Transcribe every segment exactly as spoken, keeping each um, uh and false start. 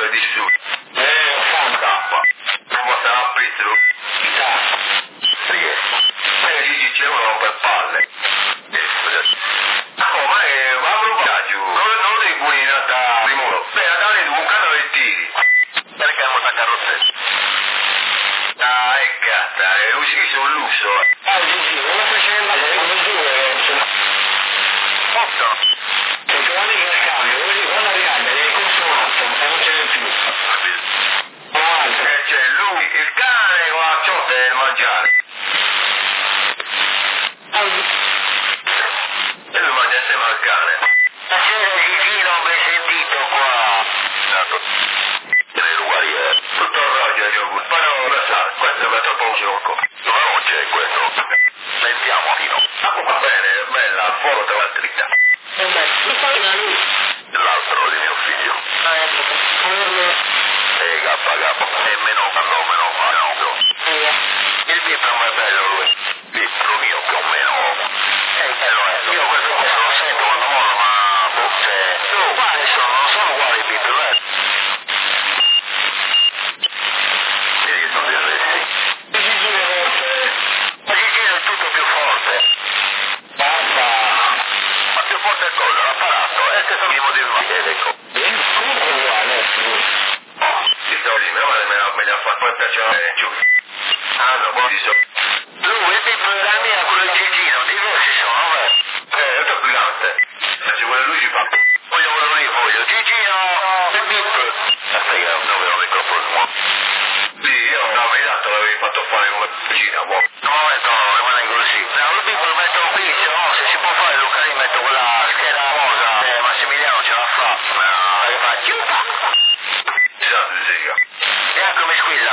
è di su. Eh, K. Come sarà Pietro? Sì. Eh, gli dicevano per palle. Oh, ma è, ma lo viaggio. Non, non dei buoni in realtà, primo. Beh, a dare un canale e tiri. Perché hanno la carrozzetta? Ah, è gatta, è uscito un lusso. Ah, sì, sì, non lo facendo, come due. Otto. Se tu guardi che cambio, così quando arriva, devi consumato, e non ce n'è più. Eh, c'è lui, il cane con la ciotta del mangiare. E lui mangia insieme al cane. Ma c'era il giro, ho ben sentito qua. Esatto. Le uguali, eh. Tutto il raggio, io. Però, lo sa, questo è troppo un gioco. No, non c'è questo. Sentiamo, Tino. Ah, va bene, è bella, al fuoco tra la trita. E beh, mi fa una lui. L'altro di mio figlio. Ah, ecco. E gappa, gappa. E meno, meno, meno, meno. Il Pietro è bello lui. Pietro mio, più o meno. Eh, lo è. Io questo lo sento quando molla, ma... Boh, cioè... No, guarda, sono, non sono uguali i Pietro, eh. Vedi che sono diversi. Ma Gigino è tutto più forte. Basta. Ma più forte è cosa? L'apparato, eh, che sono i motivi ma che ecco. Comunque è uguale, oh, ti stavo lì, meno male me la, me la fa, poi piacere giù. Ah, no, buoni so. Lui, e dei programmi a quello di Gigino, diversi sono, beh. Eh, è tranquillante. Se vuole lui ci fa. Voglio quello lì, voglio. Gigino, il bip. Aspetta, non vedo il microfono. Sì, io no, ma intanto l'avevi fatto fare come cucina, buono. No, no, rimane così. No, il bip lo metto qui, se no, se si può fare, Luca, lì metto quella scheda rosa. Eh, Massimiliano ce la fa. No, che fa? Chiusa! Esatto, sì. E anche come squilla.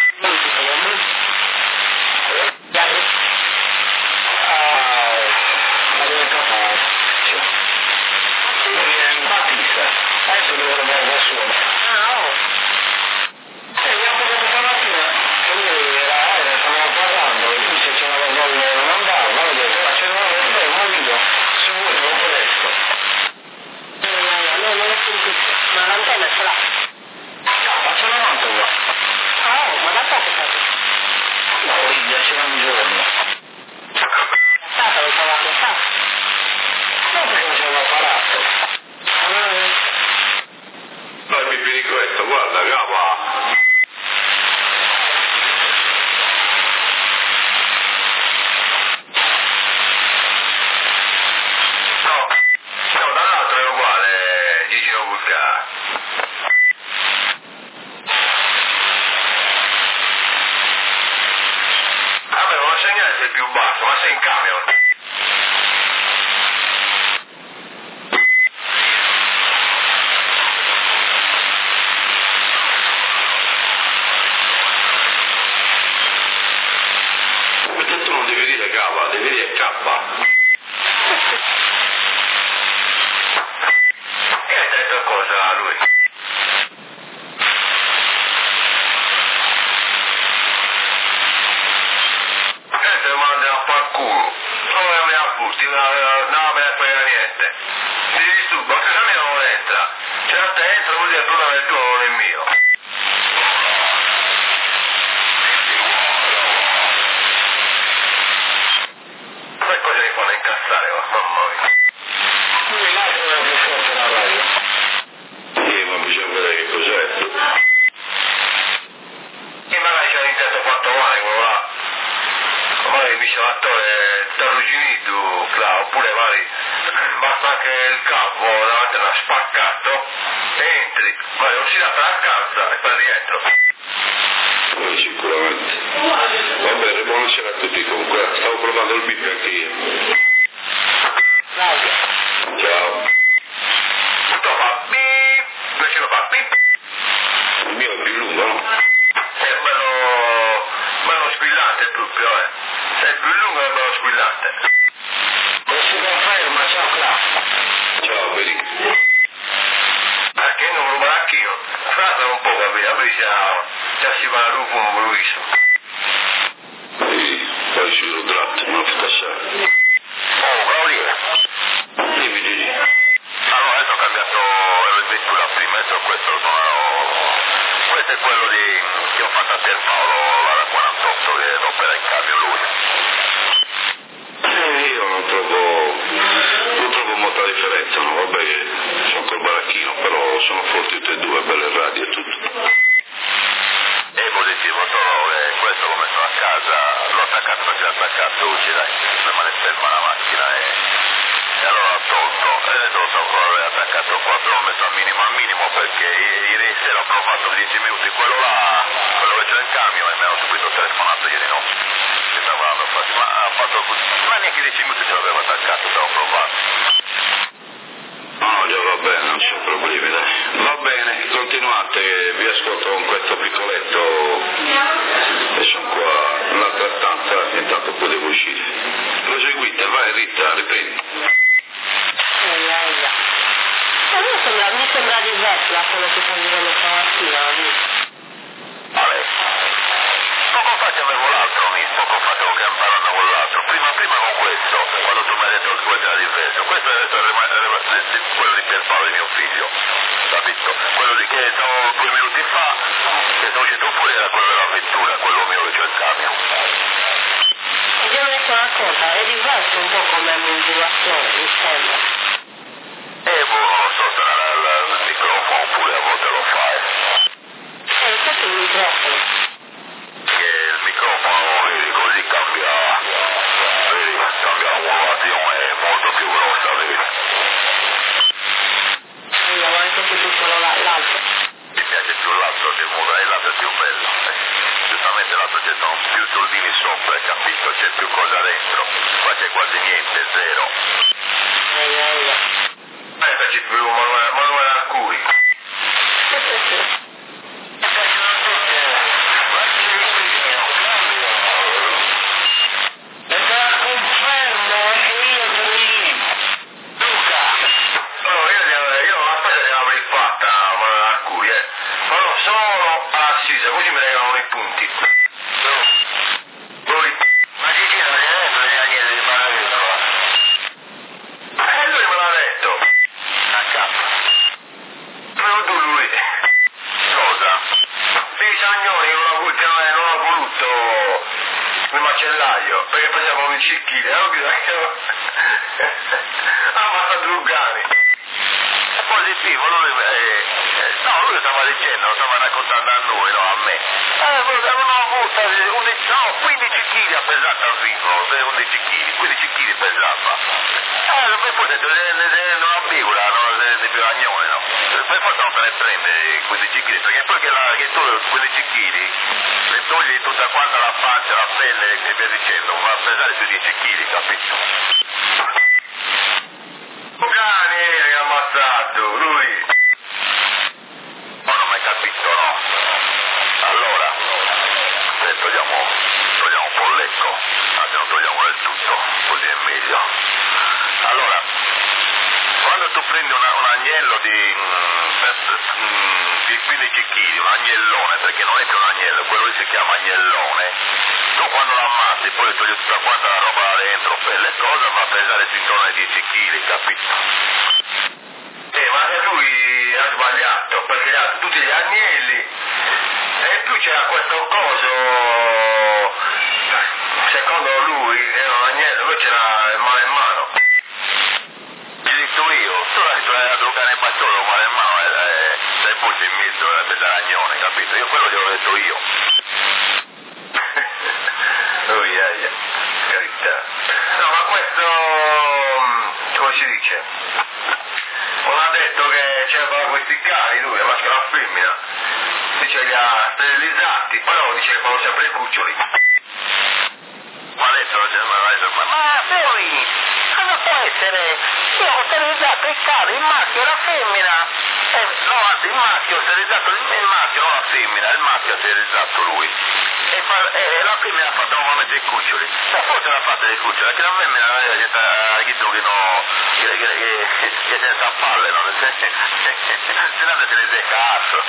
Adesso devo andare da solo. Ah, oh. Eh, abbiamo parlato stamattina. E lui era, eh, stavamo parlando, e lui se c'è una cosa che non andava, ma ho detto, ma c'è una cosa che non io, se vuoi non presto. No, no, non è sentito. Ma l'antenna ce l'ha. No, ma ce l'ho manco qua. Ah, oh, ma da poco fate? No, Iglia, c'era un giorno. Stata, lo stava a metà. No, perché non c'è un apparato. Poi mi vedi questo, guarda, capa. No, no, dall'altro è uguale, Gigino Vulcano. Vabbè, ma il segnale è più basso, ma sei in camion. Perché tu non devi dire cava, devi dire cappa. E hai detto cosa a lui? E te lo manda a far culo. Non me ne appusti, non me ne frega niente. Ti disturbo, perché a me non entra. Se a te entra vuol dire che il problema è il tuo, non è il mio. Sai cosa mi fanno incazzare, mamma mia. Lui l'altro era più forte la radio. Sì, ma bisogna vedere che cos'è. E magari c'era in testa quattro mani, quello là. Magari il miscelatore sta arrugginito, là, oppure magari basta anche il capo davanti alla spaccato, entri, magari non si dà per la calza e poi rientro. Poi sicuramente. Va bene, buonasera a tutti comunque, stavo provando il bip anche io. Ciao. Tutto fa bip, invece lo fa bip. Il mio è più lungo, no? È bello, bello squillante proprio, eh. È più lungo e bello squillante. Non si conferma, ciao Cla. Ciao, vedi. Perché non lo baracchino? Frata un po' capito, poi già, già si va a rupo un bruiso. Sì, poi ci lo tratto, non ti passare. Oh, Claudia. Dimmi, Gigi. Allora, adesso ho cambiato il vettura prima, adesso questo sono... questo è quello di, che ho fatto a Pierpaolo, la quarantotto, che opera in cambio lui. Eh, io non trovo, non trovo molta differenza, no? Vabbè che sono col baracchino, però sono forti tutti e due, belle radio e tutto. È positivo, solo che questo come sono a casa, l'ho attaccato perché l'ho attaccato oggi, dai, rimane ferma la macchina e, e allora l'ho tolto, e lo so, l'ho attaccato qua, però l'ho messo al minimo al minimo perché ieri sera ho fatto dieci minuti quello là, quello che c'è in camion e mi hanno subito telefonato ieri notte, mi stavo andando a fare, ma ha fatto, ma neanche dieci minuti ce l'avevo attaccato, stavo provando. No, già va bene, non c'è problemi, dai. Va bene, continuate, vi ascolto con questo piccoletto e sono qua nell'altra stanza, intanto poi devo uscire. Proseguite, vai Rita, riprendi. A me sembra, mi sembra diverso da quello che sto vivendo stamattina. Vale. Poco fa avevo l'altro, poco fa stavo parlando con l'altro, prima prima con questo, quando tu mi hai detto che questo era diverso, questo è quello di Pierpaolo, di mio figlio, capito? Quello di che stavo due minuti fa, che sono uscito fuori era quello dell'avventura, quello mio che c'è il camion. E devo dire una cosa, è diverso un po' come motivazione, mi sembra. E boh, non lo so, sarà il microfono oppure a volte lo fai. Eh, questo è il microfono. Che il microfono, vedi, così cambia, vedi, cambia la modulazione, è molto più grossa, vedi. Vediamo anche se tu solo l'altro. Mi piace più l'altro che muda, e l'altro è più bello. Eh. Giustamente l'altro c'è sono più soldini sopra, capito? C'è più cosa dentro. Qua c'è quasi niente, zero. Ehi, ehi. Eh, c'è più Manuela, Manuela Arcuri. Così mi regalano i punti. Poi, ma chi chi non è detto di niente di Maraviccola? Eh, lui me l'ha detto. A capo. Però tu lui. Cosa? I Sagnoni non ha voluto, non ha voluto il macellaio, perché pensavano i cicchini, non bisogna. Ah, ma sta Drugani. È positivo, lui, eh, eh, no, lui stava dicendo, stava raccontando a noi, no, a me. Eh, avevano avuto undici, no, quindici chili ha pesato al ritmo, undici chili, quindici chili pesava. Eh, per poi detto, non ambigua, no, di più agnone, no. Per forza non se ne prende quindici chili, perché poi che, la, che tu quindici chili le togli tutta quanta la pancia, la pelle e via dicendo, va a pesare sui dieci chili, capito? Cani è ammazzato, lui. Ma non mi hai capito, no? Allora, se togliamo, togliamo un po' l'ecco, anzi non togliamo del tutto, così è meglio. Allora, quando tu prendi una, un agnello di, mm, di quindici chili, un agnellone, perché non è più un agnello, quello lì si chiama agnellone, tu quando lo ammazzi poi togli tutta quanta la roba là dentro, pelle e cosa, va a pesare intorno ai dieci chili, capito? Eh, ma se lui ha sbagliato, perché ha tutti gli agnelli, e in più c'era questo coso, secondo lui era un agnello, poi c'era il mano in mano. Gli ho detto io, tu l'hai detto la drogare in battolo, mano in mano, e sei butti in mezzo, è pesaragnone, capito? Io quello gliel'ho detto io. Oh yeah, yeah, carità. No, ma questo, come si dice? Non ha detto che c'erano questi cani, lui, è maschio e la femmina. Dice li ha sterilizzati, però dice che fanno sempre i cuccioli. Ma adesso non c'è mai ma, ma poi, cosa può essere? Io ho sterilizzato il cane, il maschio e la femmina. Eh, no, anzi, il maschio ha sterilizzato il, il maschio, non la femmina, il maschio ha sterilizzato lui. E, fa, e la femmina ha fatto nuovamente i cuccioli. Ma forse l'ha fatta dei cuccioli, perché la femmina che sta chiesto che no, che, che, che, che senza palle, no? Se no se ne secca cazzo.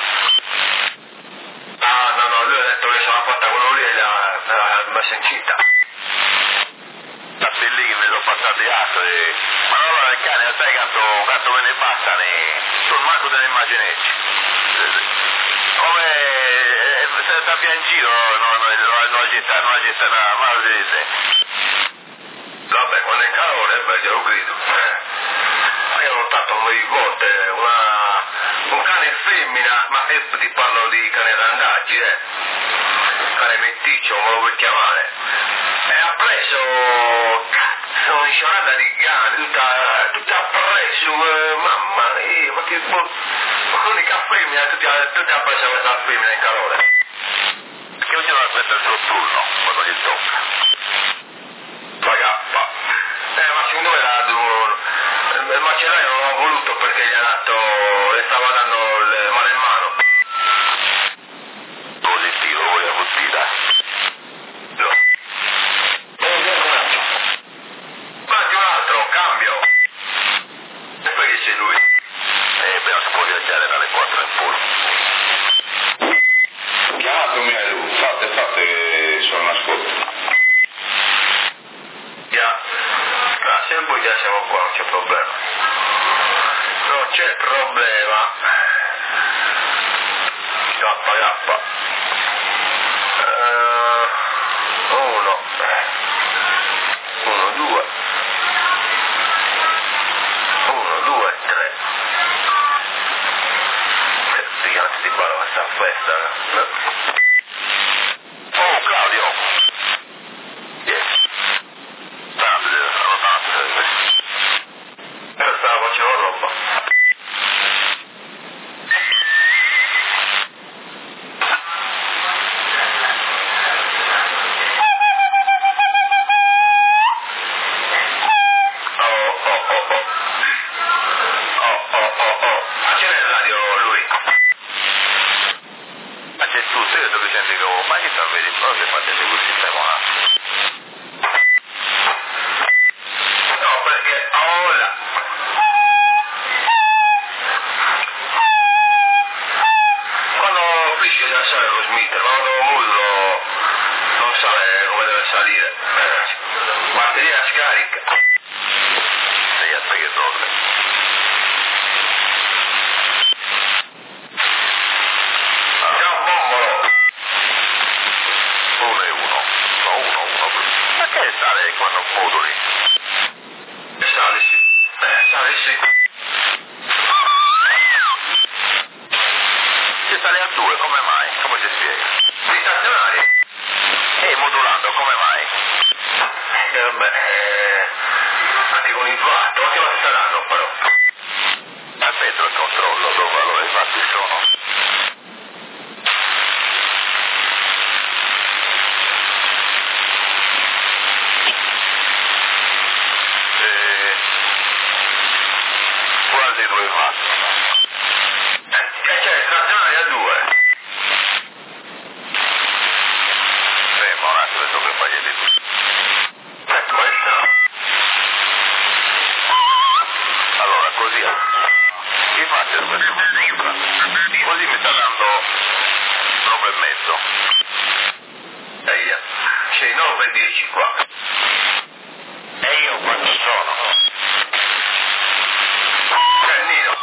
Ah, no, no, lui ha detto che se l'ha fatta quello lì e l'ha, l'ha messa incita. Sta lì che mi sono passati altro e... Ma non allora il cane, sai quanto, quanto me ne basta, ne... Sono manco delle immaginecci. come eh, se sta via in giro, non la città, non la città, ma lo dice. Vabbè, quando è calore, beh, io lo grido. Eh. Io ho notato un volte una, un cane femmina, ma io ti parlo di cane randaggi, eh. Cane meticcio, come lo vuoi chiamare. E ha preso, cazzo, un'inciorata di cane, tutta, tutta preso, eh, mamma mia, ma che bo... ma l'unica femmina, tutta, tutta preso questa femmina in calore. Che ognuno aspetta il suo turno, quando gli tocca. La gappa. Eh, ma secondo me la, il macellaio non l'ha voluto perché gli ha dato, le stava dando il mano in mano. Positivo, voglio puttita. No. Fatti un altro, cambio. E poi che c'è lui? Eh, beh, non si può viaggiare dalle quattro in poi. Chiamatemi a lui, fate, fate che sono in ascolto. Yeah. Ah, se poi già siamo qua, non c'è problema. Non c'è problema. Gappa, gappa. Uh, uno. Uno, due. Uno, due, tre. Che cazzo di qua questa festa? Oh, Claudio. Yes. Tante, sono tante. Io stavo facendo roba. Oh, oh, oh, oh. Oh, oh, oh, oh. Accende il radio, lui. Ma c'è tu, sei dove senti che ma che sta vedi? Però se fate così stiamo là. No, perché ora. Quando finisce da salire lo Smith, quando mullo non sa come deve salire. Batteria scarica. Sei a tre che torne. Ciao bombolo. Uno e uno. No, uno, uno. Ma che sale quando moduli? Sali sì. Eh, sali sì. Si sale a due, come mai? Come si spiega? Di stazionari? E modulando, come mai? Eh, vabbè, eh... anche con il fatto, che lo saranno però? Aspetta il controllo, dove allora i fatti sono? Eh... Quasi due fatti. Eh, c'è stazionari a due. Fermo un attimo, sto per fare di tutto. Ecco, questa. Allora, così. Che faccio questo? Così mi sta dando nove e mezzo. Eia. C'è nove e dieci qua. E io quanto sono? Cannino.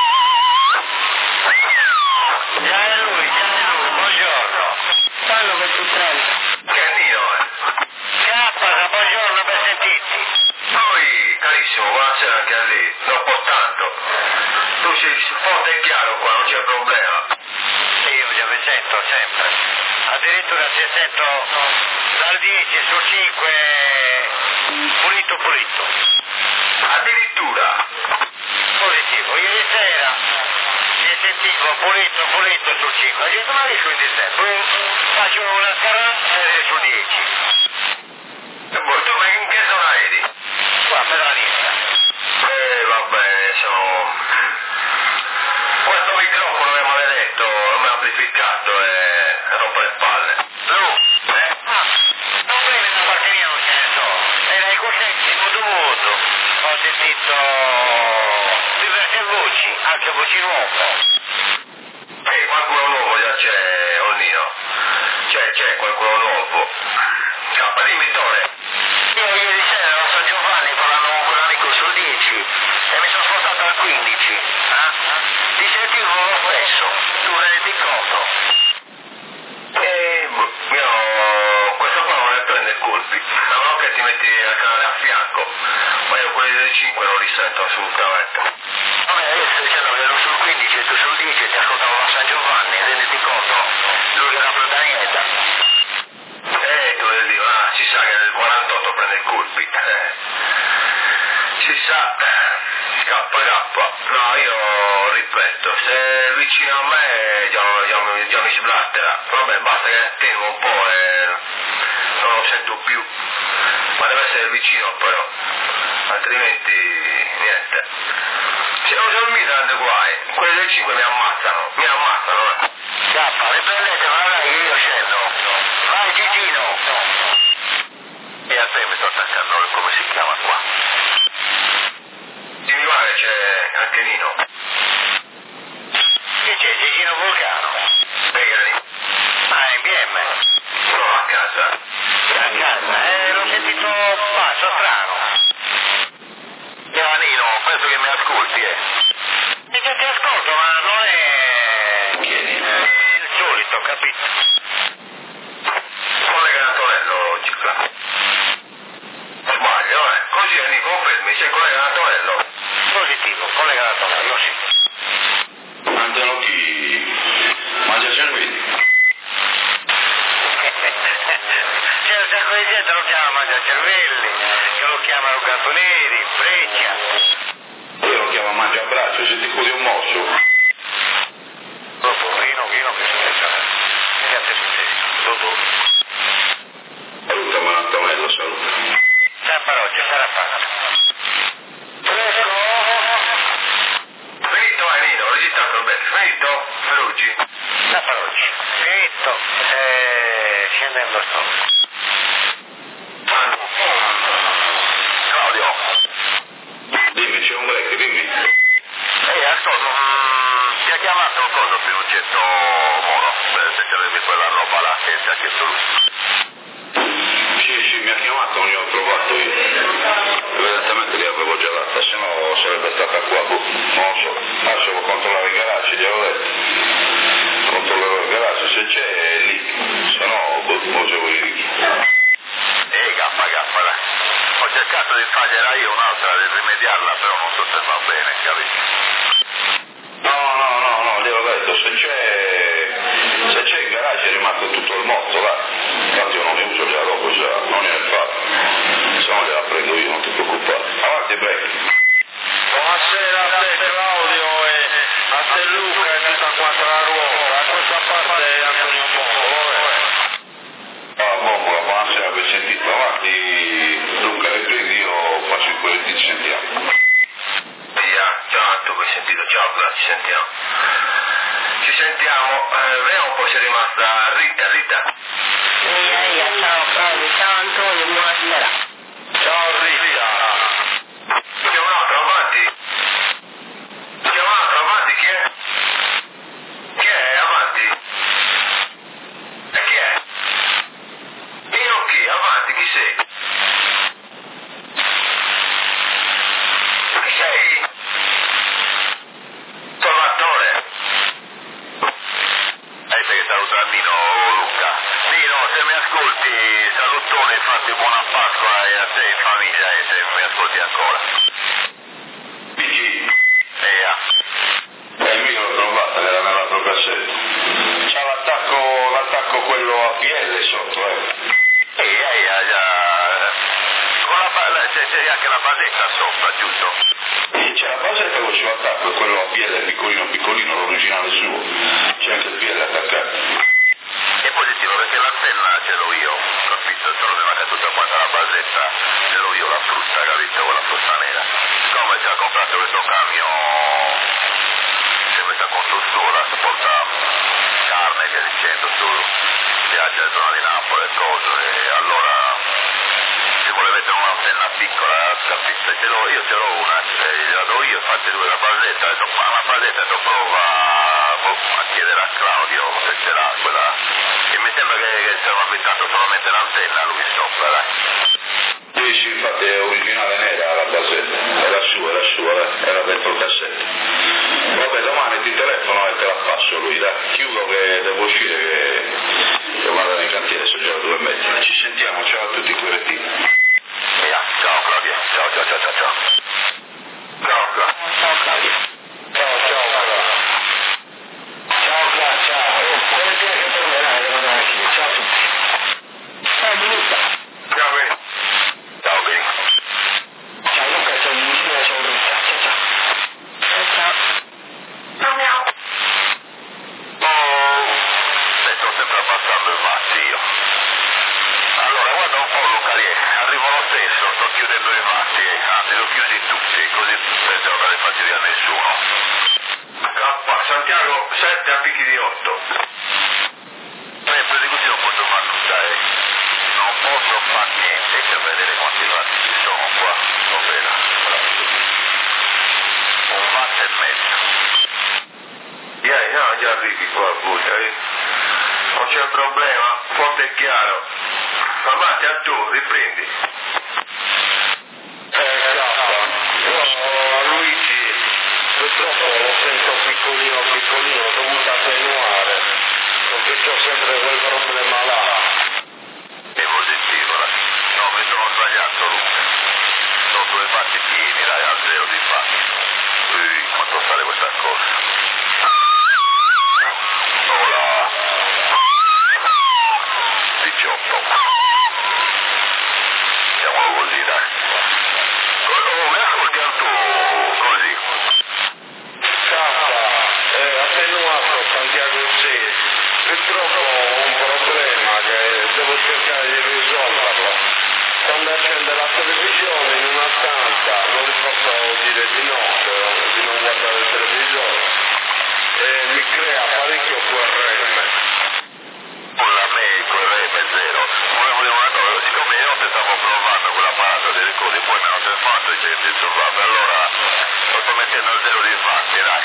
Già è lui, già è lui, buongiorno. Quello che tu prendi. Cannino, eh. Cappa, buongiorno per sentirti. Poi, carissimo, buonasera anche a lei. Non può tanto. Tu sei forte e chiaro qua, non c'è problema. Sì, io già vi sento sempre. Addirittura ti sento dal dieci su cinque pulito pulito. Addirittura. Positivo. Ieri sera ti sentivo pulito pulito su cinque. Ho detto ma lì quindi sempre. Faccio una scarrata e su dieci. E poi tu ma in che zona eri? Qua per la lista. Eh, va bene, sono... Questo microfono è maledetto, non mi ha amplificato e rompe le palle. Lu, eh? Ah, problemi da parte mia non ce ne sono. Era i coscetti modo modo. Ho sentito diverse voci, anche voci nuove. E qualcuno nuovo già c'è, Onnino. C'è, c'è qualcuno nuovo. Cappa, dimmi Tore. Io ieri sera ero a San Giovanni parlando con quell'amico sul dieci e mi sono spostato al quindici. Eh? Ti sentivo lo stesso. Tu vedi metti coso. E io, questo qua non ne prende il colpi, ma non che ti metti il canale a fianco, ma io quelli del cinque non li sento assolutamente. Vabbè, adesso dicendo che ero sul quindici e tu sul dieci e ti ascoltavo a San Giovanni, renditi conto, lui che era Plutanietta. Eh, tu devi dire, ah, si sa che nel quarantotto prende il colpi, eh. Si sa, scappa, scappa. No, io ripeto, se è vicino a me già, già, già mi sblattera. Vabbè, basta che attenuo un po' e non lo sento più. Ma deve essere vicino però, altrimenti niente. Se non sono mica grande guai, quelli del cinque mi ammazzano, mi ammazzano. Eh. Scappa, riprendete, ma dai che io scendo. Vai Gigino. E a te mi sto attaccando, come si chiama qua? Dimmi qua che c'è anche Nino. Che c'è, Gigino Vulcano? Spiegami. Ah, in B M? No, a casa. A casa, eh, l'ho sentito passo strano. Chiama Nino, penso che mi ascolti, eh. E che ti ascolto, ma non è... Chi è Nino? il solito, capito? Collega Antonello, Cicla. Sbaglio, eh. Così è, Nico, confermi, sei collega Antonello. Positivo, collega Antonello, sì. Antonello chi? Mangia cervelli. C'è un sacco di gente lo chiama Mangiacervelli, che lo chiamano Gatoneri, Freccia. Io lo chiamo Mangia Braccio, se ti curi un morso. Dopo, Rino, Rino, che succede? Che a te succede? Dopo. Salutami Antonello, saluta. San Parocchio, sarà fatto. Fresco? Finito, eh, Nino, ho registrato bene. Finito? Ferrucci? San Parocchio. Finito. Eh, scendendo sto. Claudio. Dimmi, c'è un break, dimmi. Ehi, ascolta, mm, ti ha chiamato un coso per un certo modo, per se c'avevi quella roba là che ti ha chiesto lui. Sì, sì, mi ha chiamato, non gli ho trovato io. Evidentemente li avevo già data, se no sarebbe stata qua, boh, non lo so. Adesso devo controllare il garage, gliel'ho detto. Controllerò il garage, se c'è è lì, se no, boh, potevo dire. Ehi, gaffa, gaffa, dai. Ho cercato di fargliela io un'altra, di rimediarla, però non so se va bene, capito? No, no, no, no, gliel'ho detto, se c'è, se c'è il garage è rimasto tutto il mozzo, là. Infatti io non ne uso già dopo, già, non ne ho fatto. Se no gliela prendo io, non ti preoccupare. Avanti, break. Buonasera a te Claudio e a te Luca e tutta quanta la ruota. A questa parte è Antonio Bombolo, eh? Ah, Bombola, buonasera, vi sentito. Avanti, Luca, riprendi, io faccio il quello ci sentiamo. Via, ciao, tu hai sentito, ciao, Bla, ci sentiamo. Ci sentiamo, eh, vediamo un po' se è rimasta Rita, Rita. Eia, eia, ciao Claudio, ciao Antonio, buonasera. Ciao Rita. C'è un altro avanti? C'è un altro avanti, chi è? Chi è avanti? E chi è? Io chi? Avanti, chi sei? Chi sei? Salvatore. Hai che saluta Nino, Luca. Nino, se mi ascolti, salutone, infatti buona Pasqua e a te e famiglia, e se mi ascolti ancora. P G. Eia. Eh, mica l'ho trovata, era nell'altro cassetto. C'ha l'attacco, l'attacco quello a P L sotto, eh. Eia, eia, già. Con la ba- c'è, c'è anche la basetta sopra, giusto? E c'è la basetta con il suo attacco, e quello a P L piccolino piccolino, l'originale suo. C'è anche il P L attaccato. È positivo perché l'antenna ce l'ho io, capito? Solo che manca tutta quanta la basetta, ce l'ho io la frutta, capito? Con la frutta nera. Siccome ci ha comprato questo camion, si è messa con struttura, si porta carne che dicendo su viaggia alla zona di Napoli e cose, e allora si vuole mettere un'antenna piccola, capito? Ce l'ho, io ce l'ho una, eh, la do io, infatti lui la basetta, ho detto, ma la basetta do prova a chiedere a Claudio se ce l'ha quella, e mi sembra che, che si è affittato solamente l'antenna lui sopra, dai. Sì, sì, infatti è originale nera la basetta, era sua, era sua, eh. Era dentro il cassetto. Vabbè, domani il telefono e te la passo lui, dai, chiudo che devo uscire, che, che vado nel cantiere, sono già le due e mezza. Ci sentiamo, ciao a tutti Clerettini. Via, ciao Claudia, ciao ciao ciao ciao ciao. Ciao Claudia. Ciao Claudio. Ciao, ciao, Cla. Ciao, Cla, ciao. Come ti è che tornerai, devo anche. Ciao a tutti. Ciao Luca. Ciao Vini. Ciao Vini. Ciao Luca, ciao Lucia, ciao Luca. Ciao, ciao. Ciao ciao. Ciao miau. Oh, ne sto sempre abbassando il matti io. Allora, guarda un po' Luca lì, arrivo lo stesso, sto chiudendo i matti, anzi li ho chiusi tutti, così senza non dare fastidio a nessuno. K, Santiago, sette a picchi di otto. Eh, per così non posso fare nulla, eh. Non posso fare niente, per vedere quanti vatti ci sono qua. Non vedo. Un watt e mezzo. Yeah, no, già arrivi qua, buia, eh. Non c'è problema, forte e chiaro. Ma Matti, a tu, riprendi. Eh, cazzo, io a Luigi purtroppo lo sento piccolino piccolino, ho dovuto attenuare, perché c'ho sempre quel problema là. Devo sentirla. No, mi sono sbagliato, Luca. Sono due fatti pieni, dai, a zero di fatti. Ui, quanto sale questa cosa? Hola. diciotto. Siamo così, dai. Oh, mi ascolti tu, così. Cazzo, eh, attenuato Santiago sei, purtroppo ho un problema che devo cercare di risolverlo. Quando accende la televisione in una stanza non gli posso dire di no, di non guardare il televisore, e mi crea parecchio Q R M. Con la mail, con il R M zero. Volevo dire una cosa, siccome io stavo provando quell'apparato dei ricordi, poi mi hanno telefonato e c'è il soldato, allora lo sto mettendo a zero di fatti, dai.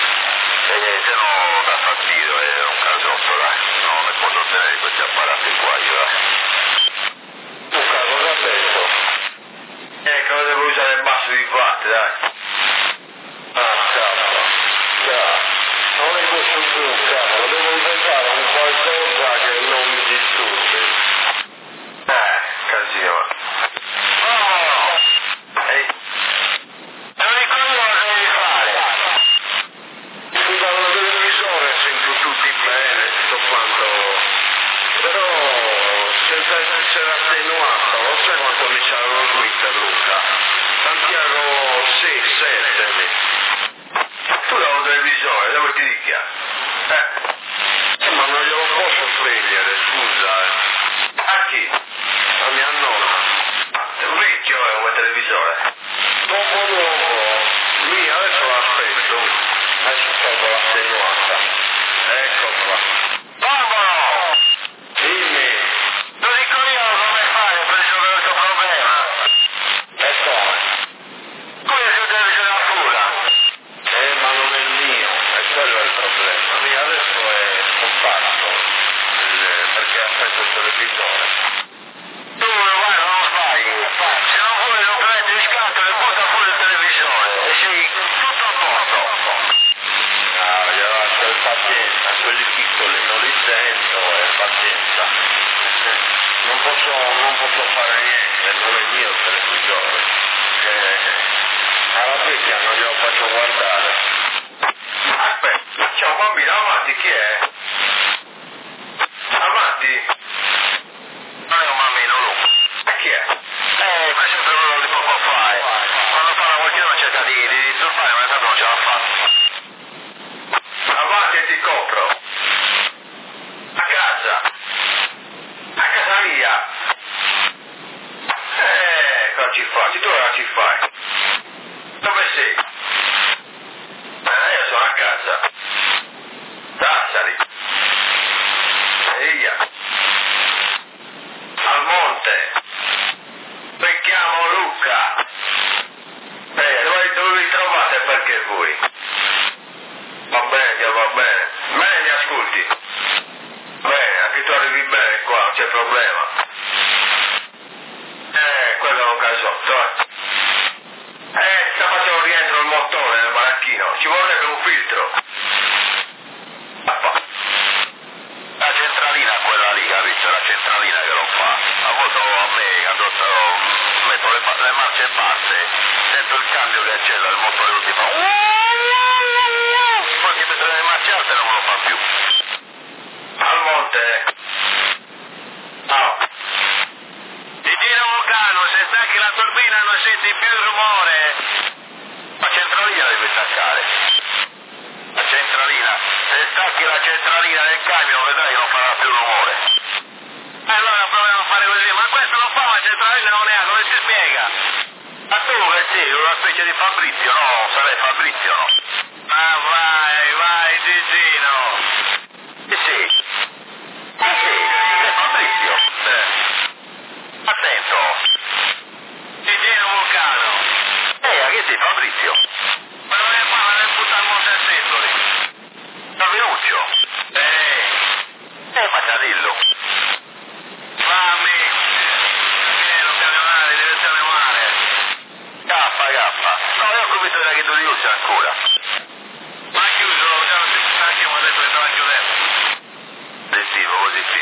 E se no dà fastidio, è un casotto, dai. Non ne posso tenere questi apparati qua io, dai. Luca, cosa ha detto? Eh, che lo devo usare il basso di fatti, dai. Ah, cazzo, già, non è questo più, cavolo, devo inventare un qualcosa che non mi disturbi. Eh, casino. Oh! Ehi. E non dico io cosa devi fare. Scusa, dal televisore sento tutti bene, tutto quanto, però senza essere attenuato, lo sai quanto mi c'ha lo Twitter, Luca? Santiago sei sette. Tu da un televisore, dove ti dichiari? Eh. Eh, ma non glielo posso svegliare, scusa, eh. A chi? A mia nonna. Un vecchio è un televisore. Dopo nuovo, lì adesso l'aspetto, adesso tolgo l'attenuata. Ecco qua. Babbo! Dimmi, Lo dico io come fare per risolvere questo problema. e come? Come se il televisore a fuga? Eh, ma non è il mio, è quello il problema. Lì adesso è scomparso, il- perché aspetto il televisore. Tu guarda, non sbagli. Se non vuoi non prendi il scatto e butta fuori il televisore. E sei tutto a posto. Ah, io lascio il pazienza, quelli piccoli non li sento e pazienza. Non posso, non posso fare niente, non è mio il televisore. Che alla vecchia non glielo faccio guardare. Aspetta, c'è un bambino avanti, chi è? Avanti? Non è un bambino, Luca. E chi è? Eh, questo è quello di poco fa, eh. Quando parla qualcuno cerca di, di disturbare, ma intanto non ce la fa. Avanti e ti copro. A casa. A casa mia. Eh, cosa ci fai? Tu cosa ci fai? Dove sei? Eh, io sono a casa. Tassali. Eia. Al monte. Becchiamo Luca. Eh, dove, dove vi trovate e perché voi? Va bene, Dio, va bene. Bene, mi ascolti. Bene, anche tu arrivi bene qua, non c'è problema. Eh, quello è un casotto, eh. Eh, sta facendo rientro il motore nel baracchino. ci vorrebbe un filtro. La centralina quella lì, capito? La centralina che lo fa. A voto a me, quando sto, metto le, le marce basse, sento il cambio che accella, il motore lo si fa. Poi che metto le marce alte non me lo fa più. Al monte. No. Gigino Vulcano, se stacchi la turbina non senti più il rumore. La centralina devi staccare. La centralina. Se stacchi la centralina del camion vedrai che non farà più rumore. E allora proviamo a fare così. Ma questo non fa una centralina, non è, come si spiega? Ma tu che sei una specie di Fabrizio, no? Sarei Fabrizio, no? Ma vai, vai Gigino. Sì, sì. Sì, sì, sei Fabrizio. Eh. Attento. Gigino Vulcano. Eh, che sei Fabrizio? Ma non è qua, non è puttana al monte a secoli. Salvinuccio. Eh. Eh, Maciarillo. Mammi. Pieno, camionale, direzione mare. Gaffa, gaffa. No, io ho capito che tu di usi ancora. Ma ha chiuso, già non si sta anche io, mi ha detto che stava chiudendo. Restivo così sì.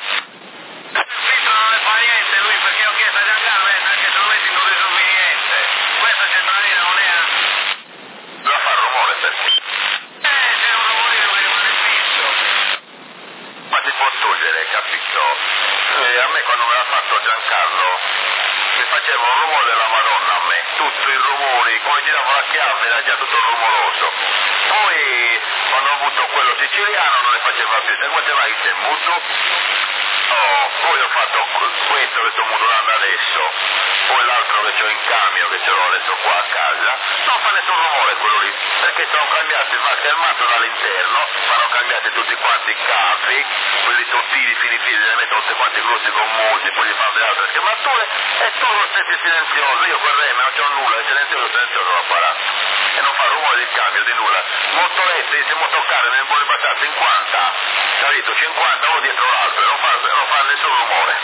Il filtro non ne fa niente lui, perché ho chiesto a Giancarlo, eh, anche se lo metti non risolvi niente. Questa centralina non è... Non fa rumore perché? Eh, c'è un rumorino che rimane fisso. Ma si può togliere, capito? Eh, a me quando me l'ha fatto Giancarlo mi faceva un rumore della Madonna a me, tutti i rumori, come giravo la chiave era già tutto rumoroso. Poi quando ho avuto quello siciliano non ne faceva più, se guardava il temmuto. Oh, poi ho fatto questo che sto modulando adesso, poi l'altro che ho in cambio, che ce l'ho adesso qua a casa, non fa nessun rumore quello lì, perché sono cambiati, va fermato dall'interno, vanno cambiati tutti quanti i capi, quelli sottili, fini fini, ne mettono tutti quanti grossi gommosi, poi gli fanno delle altre schermature, e tu lo stesso silenzioso, io quel reme non c'ho nulla, è silenzioso, silenzioso l'apparato, e non fa rumore di cambio, di nulla, molto lento, se mo toccare, ne vuole passare cinquanta, capito, cinquanta uno dietro l'altro, e non fa, non fa nessun rumore.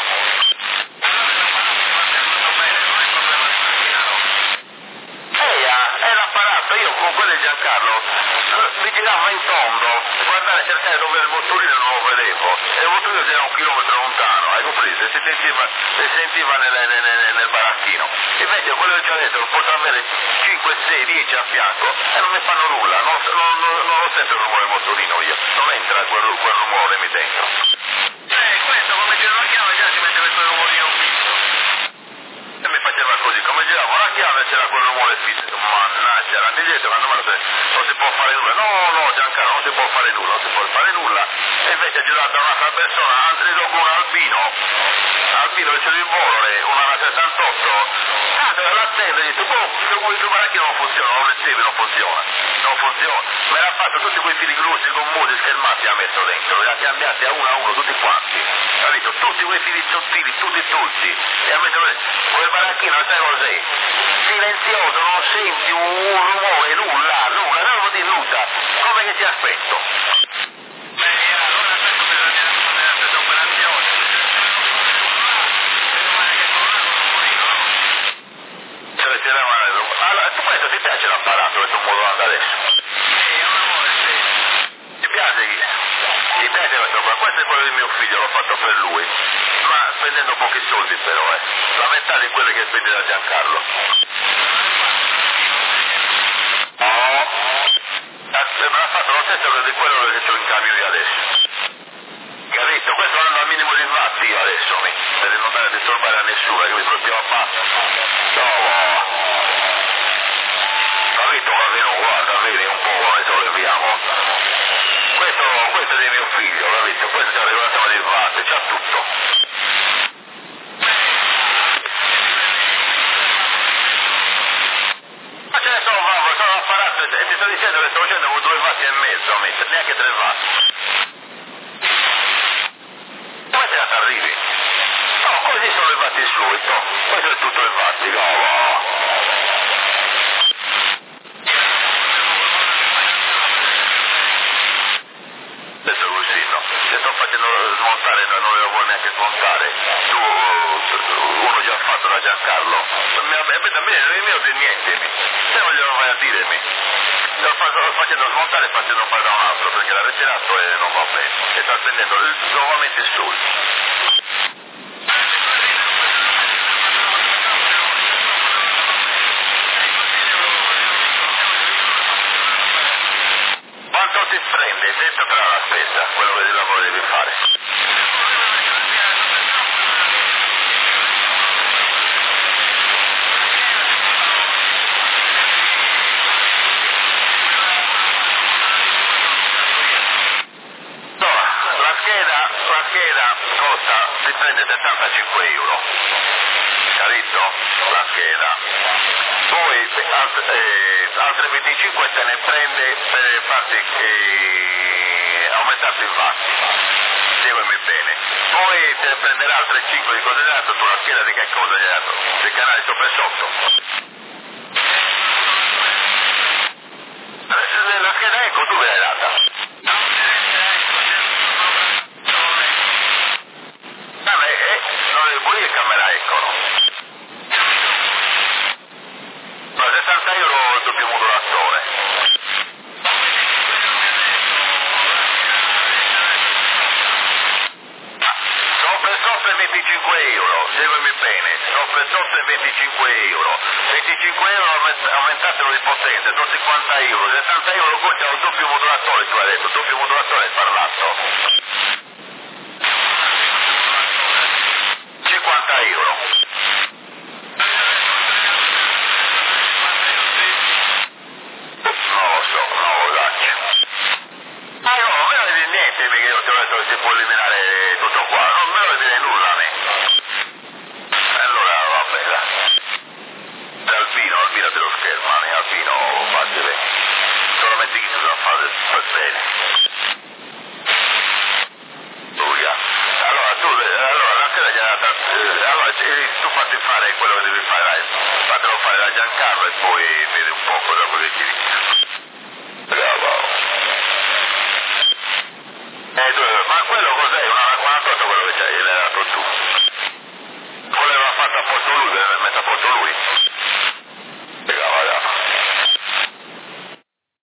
È l'apparato, io con quello di Giancarlo mi giravo in tondo, guardare, cercare dove il motorino non lo vedevo, e il motorino era un chilometro lontano, hai compreso? Si sentiva, si sentiva nel, nel, nel, nel baracchino. Invece quello che c'ho adesso lo posso avere cinque, sei, dieci a fianco e non mi fanno nulla, non, non, non, non lo sento il rumore del motorino io, non entra quel, quel rumore mi dentro. Eh, questo come giro la chiave già si mette questo rumorino fisso. E mi faceva così, come giravo la chiave c'era quel rumore fisso, mannaggia, era di dietro, quando me lo non si può fare nulla, no, no, Giancarlo, non si può fare nulla, non si può fare nulla, e invece è girata un'altra persona, altri dopo un albino, albino che c'è il volore, una sessantotto, ah, dove l'attende, dice, boh, il tuo baracchino non funziona, non recebe, non funziona, non funziona, me l'ha fatto tutti quei fili grossi, gommosi, schermati, ha messo dentro, li ha cambiati a uno a uno, tutti quanti, capito, tutti quei fili sottili, tutti tutti, e ha messo quel baracchino, sai cos'è? Silenzioso, non senti un rumore, nulla, nulla, non vuol dire nulla, come che ti aspetto? Beh, allora aspetto bisogna fare la stessa operazione. Allora, tu questo ti piace l'apparato che sto modulando adesso? Sì, è un amore, sì. Ti piace chi? Ti piace questo qua? Questo è quello di mio figlio, l'ho fatto per lui, ma spendendo pochi soldi però, eh. La metà di quelli che spendi da Giancarlo. No, me l'ha fatto lo stesso di quello che ho in cambio io adesso. Capito? Questo ando al minimo di watt io adesso, mi, per non andare a disturbare a nessuno, che mi prossimo a fare. No, capito? Almeno guarda, vedi un po' come solleviamo. Questo, questo è di mio figlio, capito? Questo è la regolazione di watt, c'ha tutto. Ma ce ne sono, mamma, sono apparato e ti sto dicendo che sto facendo con due watt e mezzo, mister, neanche tre watt. Come te la arrivi? No, così sono i watti subito, questo è tutto il watt, no. Adesso così, no, se sto facendo smontare, non lo vuoi neanche smontare, tu, uno già fatto da Giancarlo, mi ha detto, il mio di niente, se non glielo vai a dirmi. sto fa- facendo smontare e facendo fare da un altro perché l'ha ritirato e non va bene e sta prendendo nuovamente su. Quanto ti prende? Detto tra la spesa, quello che di lavoro devi fare. La scheda costa, si prende settantacinque euro, capito? La scheda. Poi eh, altre venticinque te ne prende per farti eh, aumentarti il V A T, seguimi bene. Poi te ne prenderà altre cinque di cose dato sulla scheda di che cosa gli hai dato, dei canali sopra e sotto. La scheda ecco tu me l'hai data. Pure il camera econo. Ma sessanta euro il doppio modulatore. Sopra e sopra venticinque euro, seguimi bene, sopra e sopra venticinque euro. venticinque euro aumentatelo di potenza, sono cinquanta euro, sessanta euro costa un doppio modulatore, tu hai detto, doppio modulatore hai parlato. cinquanta euro. Non lo so, non lo lascio. Ah no, non me lo dire niente, mica io ti ho detto che si può eliminare tutto qua, non me lo dire nulla a me. Allora va bene. Albino, Albino dello schermo, Albino facile. Solamente chi si sa fare per bene. Allora tu, allora la scheda gli ha data, eh, allora tu fatti fare quello che devi fare, dai, fatelo fare da Giancarlo e poi vedi un po' cosa vuoi ti dico. Bravo. Eh, tu, ma